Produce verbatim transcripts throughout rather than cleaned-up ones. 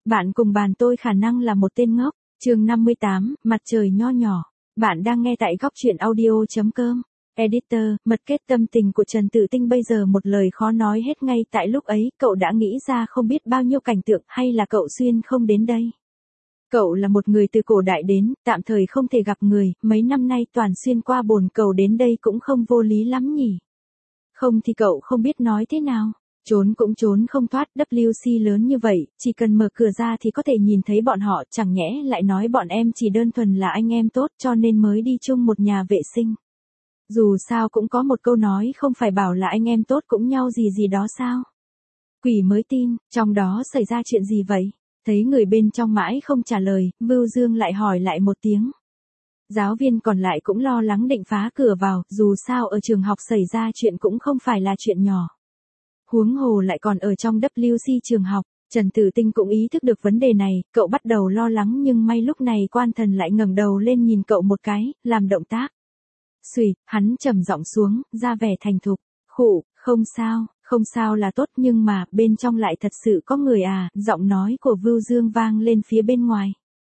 Bạn cùng bàn tôi khả năng là một tên ngốc. Chương năm mươi tám, mặt trời nho nhỏ. Bạn đang nghe tại góc truyện audio chấm com. Editor, mật kết tâm tình của Trần Tử Tinh bây giờ một lời khó nói hết ngay tại lúc ấy, cậu đã nghĩ ra không biết bao nhiêu cảnh tượng hay là cậu xuyên không đến đây. Cậu là một người từ cổ đại đến, tạm thời không thể gặp người, mấy năm nay toàn xuyên qua bồn cầu đến đây cũng không vô lý lắm nhỉ. Không thì cậu không biết nói thế nào. Trốn cũng trốn không thoát, W C lớn như vậy, chỉ cần mở cửa ra thì có thể nhìn thấy bọn họ, chẳng nhẽ lại nói bọn em chỉ đơn thuần là anh em tốt cho nên mới đi chung một nhà vệ sinh. Dù sao cũng có một câu nói không phải bảo là anh em tốt cũng nhau gì gì đó sao. Quỷ mới tin, trong đó xảy ra chuyện gì vậy? Thấy người bên trong mãi không trả lời, Vưu Dương lại hỏi lại một tiếng. Giáo viên còn lại cũng lo lắng định phá cửa vào, dù sao ở trường học xảy ra chuyện cũng không phải là chuyện nhỏ. Huống hồ lại còn ở trong W C trường học, Trần Tử Tinh cũng ý thức được vấn đề này, cậu bắt đầu lo lắng nhưng may lúc này Quan Thần lại ngẩng đầu lên nhìn cậu một cái, làm động tác. Xùy, hắn trầm giọng xuống, ra vẻ thành thục, khụ, không sao, không sao là tốt nhưng mà bên trong lại thật sự có người à, giọng nói của Vưu Dương vang lên phía bên ngoài.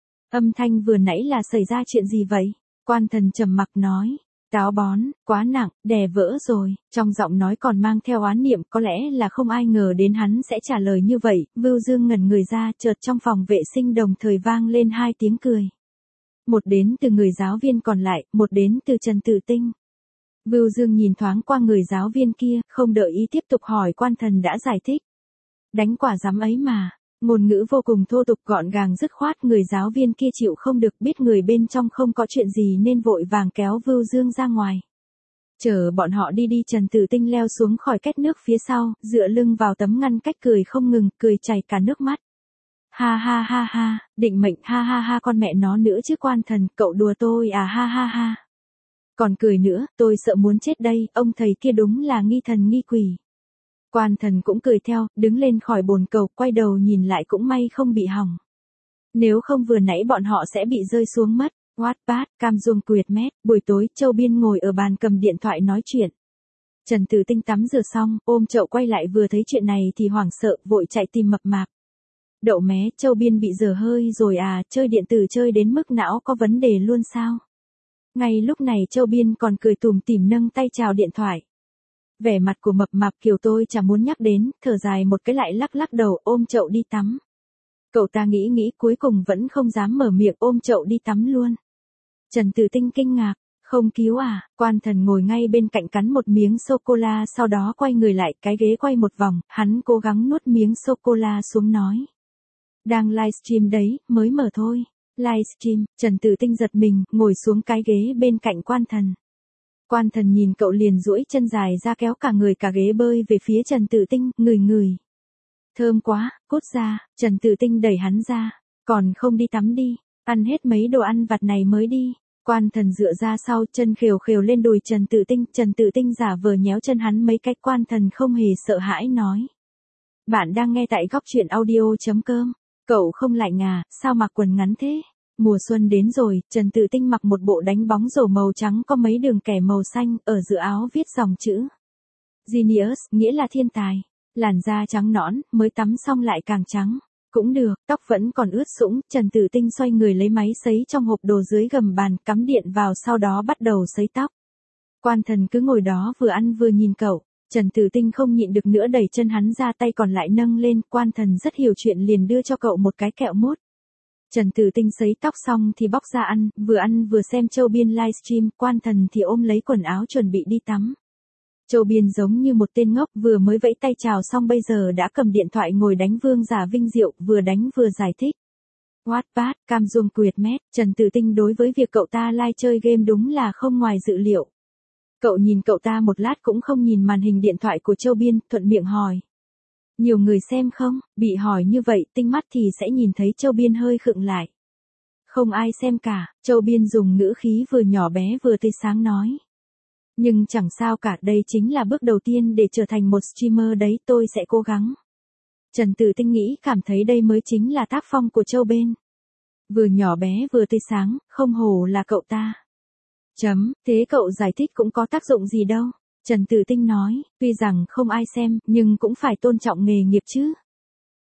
Âm thanh vừa nãy là xảy ra chuyện gì vậy? Quan Thần trầm mặc nói. Táo bón, quá nặng, đè vỡ rồi, trong giọng nói còn mang theo oán niệm, có lẽ là không ai ngờ đến hắn sẽ trả lời như vậy, Vưu Dương ngẩn người ra, chợt trong phòng vệ sinh đồng thời vang lên hai tiếng cười. Một đến từ người giáo viên còn lại, một đến từ Trần Tử Tinh. Vưu Dương nhìn thoáng qua người giáo viên kia, không đợi ý tiếp tục hỏi Quan Thần đã giải thích. Đánh quả dám ấy mà. Ngôn ngữ vô cùng thô tục gọn gàng dứt khoát, người giáo viên kia chịu không được, biết người bên trong không có chuyện gì nên vội vàng kéo Vưu Dương ra ngoài. Chờ bọn họ đi đi, Trần Tử Tinh leo xuống khỏi két nước phía sau, dựa lưng vào tấm ngăn cách cười không ngừng, cười chảy cả nước mắt. Ha ha ha ha, định mệnh, ha ha ha, con mẹ nó nữa chứ Quan Thần, cậu đùa tôi à, ha ha ha. Còn cười nữa, tôi sợ muốn chết đây, ông thầy kia đúng là nghi thần nghi quỷ. Quan Thần cũng cười theo, đứng lên khỏi bồn cầu, quay đầu nhìn lại cũng may không bị hỏng. Nếu không vừa nãy bọn họ sẽ bị rơi xuống mất. Wattpad, Cam Dung Quyệt Mét, buổi tối, Châu Biên ngồi ở bàn cầm điện thoại nói chuyện. Trần Tử Tinh tắm rửa xong, ôm chậu quay lại vừa thấy chuyện này thì hoảng sợ, vội chạy tìm Mập Mạp. Đậu mé, Châu Biên bị dở hơi rồi à, chơi điện tử chơi đến mức não có vấn đề luôn sao? Ngay lúc này Châu Biên còn cười tủm tỉm nâng tay chào điện thoại. Vẻ mặt của Mập Mạp kiểu tôi chả muốn nhắc đến, thở dài một cái lại lắc lắc đầu, ôm chậu đi tắm. Cậu ta nghĩ nghĩ cuối cùng vẫn không dám mở miệng, ôm chậu đi tắm luôn. Trần Tử Tinh kinh ngạc, không cứu à? Quan Thần ngồi ngay bên cạnh cắn một miếng sô-cô-la, sau đó quay người lại, cái ghế quay một vòng, hắn cố gắng nuốt miếng sô-cô-la xuống nói. Đang livestream đấy, mới mở thôi. Livestream, Trần Tử Tinh giật mình, ngồi xuống cái ghế bên cạnh Quan Thần. Quan Thần nhìn cậu liền duỗi chân dài ra kéo cả người cả ghế bơi về phía Trần Tử Tinh, ngửi ngửi. Thơm quá, cút ra, Trần Tử Tinh đẩy hắn ra, còn không đi tắm đi, ăn hết mấy đồ ăn vặt này mới đi. Quan Thần dựa ra sau, chân khều khều lên đùi Trần Tử Tinh, Trần Tử Tinh giả vờ nhéo chân hắn mấy cái. Quan Thần không hề sợ hãi nói. Bạn đang nghe tại góc truyện audio chấm com, cậu không lạnh à, sao mặc quần ngắn thế? Mùa xuân đến rồi, Trần Tử Tinh mặc một bộ đánh bóng rổ màu trắng có mấy đường kẻ màu xanh, ở giữa áo viết dòng chữ Genius, nghĩa là thiên tài. Làn da trắng nõn, mới tắm xong lại càng trắng. Cũng được, tóc vẫn còn ướt sũng, Trần Tử Tinh xoay người lấy máy sấy trong hộp đồ dưới gầm bàn, cắm điện vào sau đó bắt đầu sấy tóc. Quan Thần cứ ngồi đó vừa ăn vừa nhìn cậu. Trần Tử Tinh không nhịn được nữa đẩy chân hắn ra, tay còn lại nâng lên, Quan Thần rất hiểu chuyện liền đưa cho cậu một cái kẹo mút. Trần Tử Tinh sấy tóc xong thì bóc ra ăn, vừa ăn vừa xem Châu Biên livestream, Quan Thần thì ôm lấy quần áo chuẩn bị đi tắm. Châu Biên giống như một tên ngốc, vừa mới vẫy tay chào xong bây giờ đã cầm điện thoại ngồi đánh vương giả vinh diệu, vừa đánh vừa giải thích. Wattpad, Cam Dung Quyệt Mét, Trần Tử Tinh đối với việc cậu ta live chơi game đúng là không ngoài dự liệu. Cậu nhìn cậu ta một lát cũng không nhìn màn hình điện thoại của Châu Biên, thuận miệng hỏi. Nhiều người xem không? Bị hỏi như vậy, tinh mắt thì sẽ nhìn thấy Châu Biên hơi khựng lại. Không ai xem cả, Châu Biên dùng ngữ khí vừa nhỏ bé vừa tươi sáng nói. Nhưng chẳng sao cả, đây chính là bước đầu tiên để trở thành một streamer đấy, tôi sẽ cố gắng. Trần Tử Tinh nghĩ cảm thấy đây mới chính là tác phong của Châu Biên. Vừa nhỏ bé vừa tươi sáng, không hổ là cậu ta. Chấm, thế cậu giải thích cũng có tác dụng gì đâu. Trần Tử Tinh nói, tuy rằng không ai xem, nhưng cũng phải tôn trọng nghề nghiệp chứ.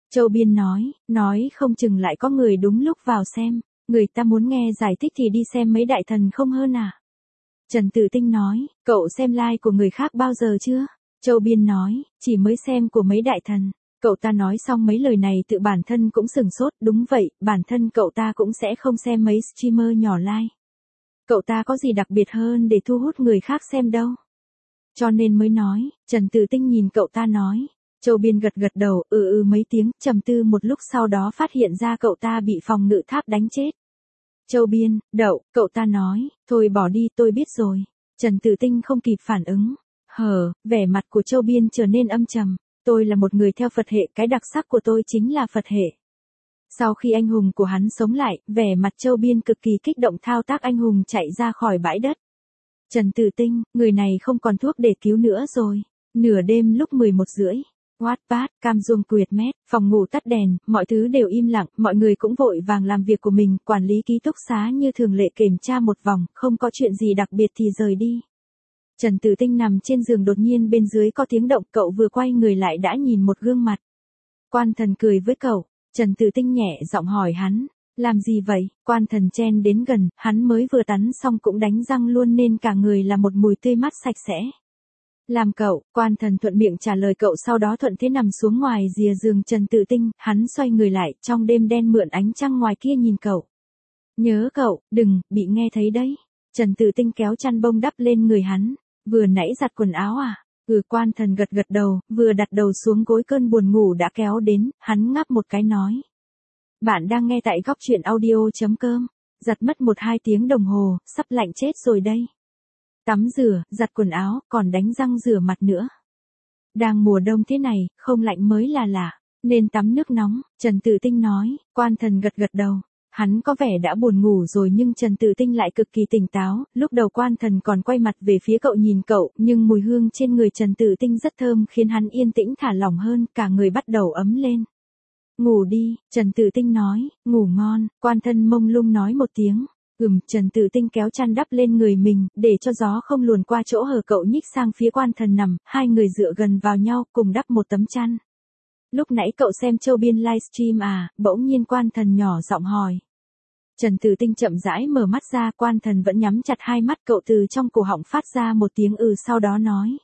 Châu Biên nói, nói không chừng lại có người đúng lúc vào xem, người ta muốn nghe giải thích thì đi xem mấy đại thần không hơn à. Trần Tử Tinh nói, cậu xem like của người khác bao giờ chưa? Châu Biên nói, chỉ mới xem của mấy đại thần. Cậu ta nói xong mấy lời này tự bản thân cũng sừng sốt, đúng vậy, bản thân cậu ta cũng sẽ không xem mấy streamer nhỏ like. Cậu ta có gì đặc biệt hơn để thu hút người khác xem đâu. Cho nên mới nói, Trần Tử Tinh nhìn cậu ta nói. Châu Biên gật gật đầu, ừ ừ mấy tiếng, trầm tư một lúc sau đó phát hiện ra cậu ta bị phòng ngự tháp đánh chết. Châu Biên, đậu, cậu ta nói, thôi bỏ đi tôi biết rồi. Trần Tử Tinh không kịp phản ứng. Hờ, vẻ mặt của Châu Biên trở nên âm trầm. Tôi là một người theo Phật hệ, cái đặc sắc của tôi chính là Phật hệ. Sau khi anh hùng của hắn sống lại, vẻ mặt Châu Biên cực kỳ kích động thao tác anh hùng chạy ra khỏi bãi đất. Trần Tử Tinh, người này không còn thuốc để cứu nữa rồi. Nửa đêm lúc mười một rưỡi. Wattpad, cam dung quyệt mét, phòng ngủ tắt đèn, mọi thứ đều im lặng, mọi người cũng vội vàng làm việc của mình, quản lý ký túc xá như thường lệ kiểm tra một vòng, không có chuyện gì đặc biệt thì rời đi. Trần Tử Tinh nằm trên giường đột nhiên bên dưới có tiếng động, cậu vừa quay người lại đã nhìn một gương mặt. Quan Thần cười với cậu, Trần Tử Tinh nhẹ giọng hỏi hắn, làm gì vậy? Quan Thần chen đến gần, hắn mới vừa tắm xong cũng đánh răng luôn nên cả người là một mùi tươi mát sạch sẽ. Làm cậu, Quan Thần thuận miệng trả lời cậu sau đó thuận thế nằm xuống ngoài rìa giường Trần Tử Tinh, hắn xoay người lại, trong đêm đen mượn ánh trăng ngoài kia nhìn cậu. Nhớ cậu, đừng, bị nghe thấy đấy. Trần Tử Tinh kéo chăn bông đắp lên người hắn, vừa nãy giặt quần áo à? Ừ, Quan Thần gật gật đầu, vừa đặt đầu xuống gối cơn buồn ngủ đã kéo đến, hắn ngáp một cái nói. Bạn đang nghe tại góc truyện audio.com, giặt mất một hai tiếng đồng hồ, sắp lạnh chết rồi đây. Tắm rửa, giặt quần áo, còn đánh răng rửa mặt nữa. Đang mùa đông thế này, không lạnh mới là lạ, nên tắm nước nóng, Trần Tử Tinh nói. Quan Thần gật gật đầu. Hắn có vẻ đã buồn ngủ rồi nhưng Trần Tử Tinh lại cực kỳ tỉnh táo, lúc đầu Quan Thần còn quay mặt về phía cậu nhìn cậu, nhưng mùi hương trên người Trần Tử Tinh rất thơm khiến hắn yên tĩnh thả lỏng hơn, cả người bắt đầu ấm lên. Ngủ đi, Trần Tử Tinh nói, ngủ ngon, Quan Thần mông lung nói một tiếng. Ừm, Trần Tử Tinh kéo chăn đắp lên người mình, để cho gió không luồn qua chỗ hở cậu nhích sang phía Quan Thần nằm, hai người dựa gần vào nhau cùng đắp một tấm chăn. Lúc nãy cậu xem Châu Biên livestream à? Bỗng nhiên Quan Thần nhỏ giọng hỏi. Trần Tử Tinh chậm rãi mở mắt ra, Quan Thần vẫn nhắm chặt hai mắt, cậu từ trong cổ họng phát ra một tiếng ừ sau đó nói.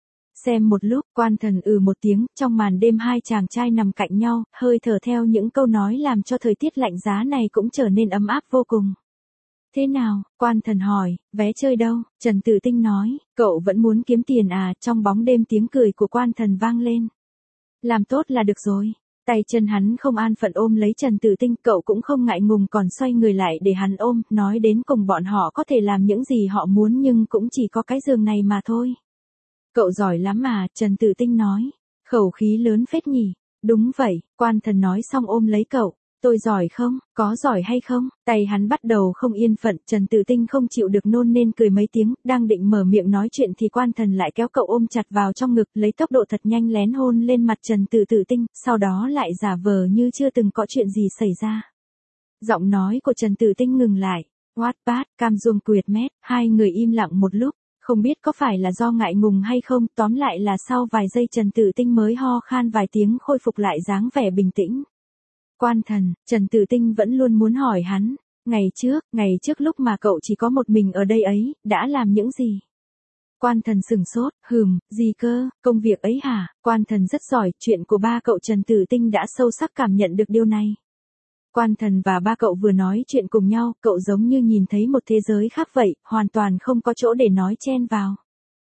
Xem một lúc, Quan Thần ừ một tiếng, trong màn đêm hai chàng trai nằm cạnh nhau, hơi thở theo những câu nói làm cho thời tiết lạnh giá này cũng trở nên ấm áp vô cùng. Thế nào? Quan Thần hỏi, vé chơi đâu? Trần Tử Tinh nói, cậu vẫn muốn kiếm tiền à? Trong bóng đêm tiếng cười của Quan Thần vang lên. Làm tốt là được rồi. Tay chân hắn không an phận ôm lấy Trần Tử Tinh, cậu cũng không ngại ngùng còn xoay người lại để hắn ôm, nói đến cùng bọn họ có thể làm những gì họ muốn nhưng cũng chỉ có cái giường này mà thôi. Cậu giỏi lắm mà, Trần Tử Tinh nói. Khẩu khí lớn phết nhỉ. Đúng vậy, Quan Thần nói xong ôm lấy cậu. Tôi giỏi không? Có giỏi hay không? Tay hắn bắt đầu không yên phận, Trần Tử Tinh không chịu được nôn nên cười mấy tiếng, đang định mở miệng nói chuyện thì Quan Thần lại kéo cậu ôm chặt vào trong ngực, lấy tốc độ thật nhanh lén hôn lên mặt Trần Tử Tử Tinh, sau đó lại giả vờ như chưa từng có chuyện gì xảy ra. Giọng nói của Trần Tử Tinh ngừng lại. Wattpad, cam dung quyệt mét, hai người im lặng một lúc, không biết có phải là do ngại ngùng hay không, tóm lại là sau vài giây Trần Tử Tinh mới ho khan vài tiếng khôi phục lại dáng vẻ bình tĩnh. Quan Thần, Trần Tử Tinh vẫn luôn muốn hỏi hắn, ngày trước, ngày trước lúc mà cậu chỉ có một mình ở đây ấy, đã làm những gì? Quan Thần sừng sốt, hừm, gì cơ, công việc ấy hả? Quan Thần rất giỏi, chuyện của ba cậu Trần Tử Tinh đã sâu sắc cảm nhận được điều này. Quan Thần và ba cậu vừa nói chuyện cùng nhau, cậu giống như nhìn thấy một thế giới khác vậy, hoàn toàn không có chỗ để nói chen vào.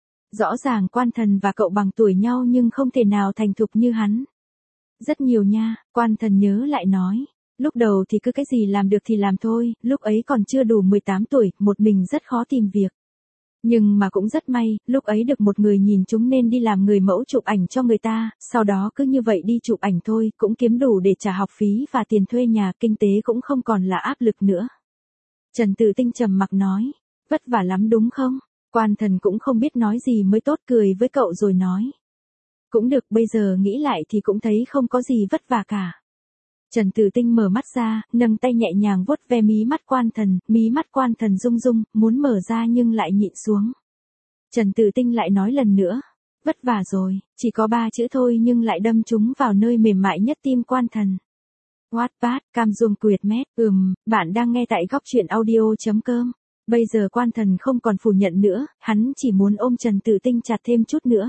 Rõ ràng Quan Thần và cậu bằng tuổi nhau nhưng không thể nào thành thục như hắn. Rất nhiều nha, Quan Thần nhớ lại nói. Lúc đầu thì cứ cái gì làm được thì làm thôi, lúc ấy còn chưa đủ mười tám tuổi, một mình rất khó tìm việc. Nhưng mà cũng rất may, lúc ấy được một người nhìn chúng nên đi làm người mẫu chụp ảnh cho người ta, sau đó cứ như vậy đi chụp ảnh thôi, cũng kiếm đủ để trả học phí và tiền thuê nhà, kinh tế cũng không còn là áp lực nữa. Trần Tử Tinh trầm mặc nói, vất vả lắm đúng không? Quan Thần cũng không biết nói gì mới tốt, cười với cậu rồi nói. Cũng được, bây giờ nghĩ lại thì cũng thấy không có gì vất vả cả. Trần Tử Tinh mở mắt ra, nâng tay nhẹ nhàng vuốt ve mí mắt Quan Thần, mí mắt Quan Thần rung rung, muốn mở ra nhưng lại nhịn xuống. Trần Tử Tinh lại nói lần nữa, Vất vả rồi, chỉ có ba chữ thôi nhưng lại đâm chúng vào nơi mềm mại nhất tim Quan Thần. Wattpad, Cam Dung Quyệt Mét, ừm, bạn đang nghe tại góc truyện audio.com. Bây giờ Quan Thần không còn phủ nhận nữa, hắn chỉ muốn ôm Trần Tử Tinh chặt thêm chút nữa.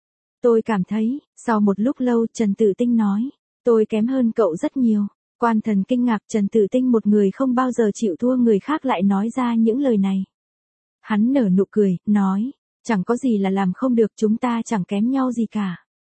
Tôi cảm thấy, sau một lúc lâu Trần Tử Tinh nói, tôi kém hơn cậu rất nhiều. Quan Thần kinh ngạc, Trần Tử Tinh một người không bao giờ chịu thua người khác lại nói ra những lời này. Hắn nở nụ cười, nói, chẳng có gì là làm không được, chúng ta chẳng kém nhau gì cả.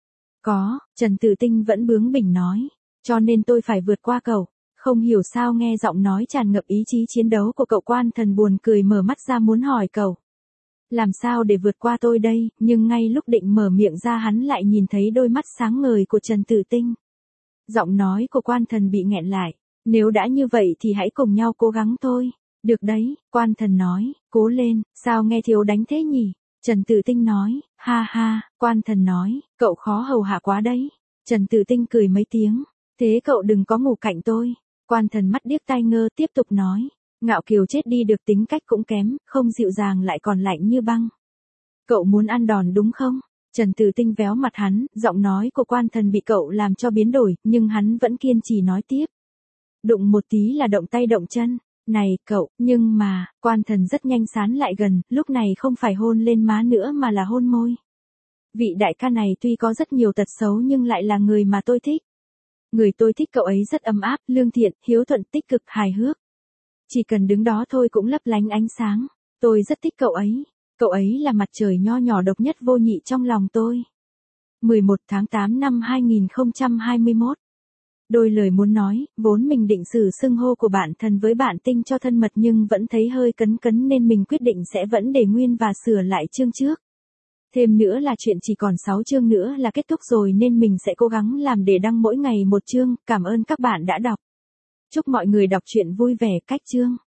Có, Trần Tử Tinh vẫn bướng bỉnh nói, cho nên tôi phải vượt qua cậu. Không hiểu sao nghe giọng nói tràn ngập ý chí chiến đấu của cậu. Quan Thần buồn cười mở mắt ra muốn hỏi cậu. Làm sao để vượt qua tôi đây, nhưng ngay lúc định mở miệng ra hắn lại nhìn thấy đôi mắt sáng ngời của Trần Tử Tinh. Giọng nói của Quan Thần bị nghẹn lại, nếu đã như vậy thì hãy cùng nhau cố gắng thôi. Được đấy, Quan Thần nói, cố lên, sao nghe thiếu đánh thế nhỉ? Trần Tử Tinh nói, ha ha, Quan Thần nói, cậu khó hầu hạ quá đấy. Trần Tử Tinh cười mấy tiếng, thế cậu đừng có ngủ cạnh tôi. Quan Thần mắt điếc tai ngơ tiếp tục nói, ngạo kiều chết đi được, tính cách cũng kém, không dịu dàng lại còn lạnh như băng. Cậu muốn ăn đòn đúng không? Trần Tử Tinh véo mặt hắn, giọng nói của Quan Thần bị cậu làm cho biến đổi, nhưng hắn vẫn kiên trì nói tiếp. Đụng một tí là động tay động chân. Này cậu, nhưng mà, Quan Thần rất nhanh sán lại gần, lúc này không phải hôn lên má nữa mà là hôn môi. Vị đại ca này tuy có rất nhiều tật xấu nhưng lại là người mà tôi thích. Người tôi thích cậu ấy rất ấm áp, lương thiện, hiếu thuận, tích cực, hài hước. Chỉ cần đứng đó thôi cũng lấp lánh ánh sáng. Tôi rất thích cậu ấy. Cậu ấy là mặt trời nho nhỏ độc nhất vô nhị trong lòng tôi. mười một tháng tám năm hai nghìn không trăm hai mươi mốt. Đôi lời muốn nói, vốn mình định xử xưng hô của bạn Thần với bạn Tinh cho thân mật nhưng vẫn thấy hơi cấn cấn nên mình quyết định sẽ vẫn để nguyên và sửa lại chương trước. Thêm nữa là chuyện chỉ còn sáu chương nữa là kết thúc rồi nên mình sẽ cố gắng làm để đăng mỗi ngày một chương. Cảm ơn các bạn đã đọc. Chúc mọi người đọc truyện vui vẻ. Cách chương.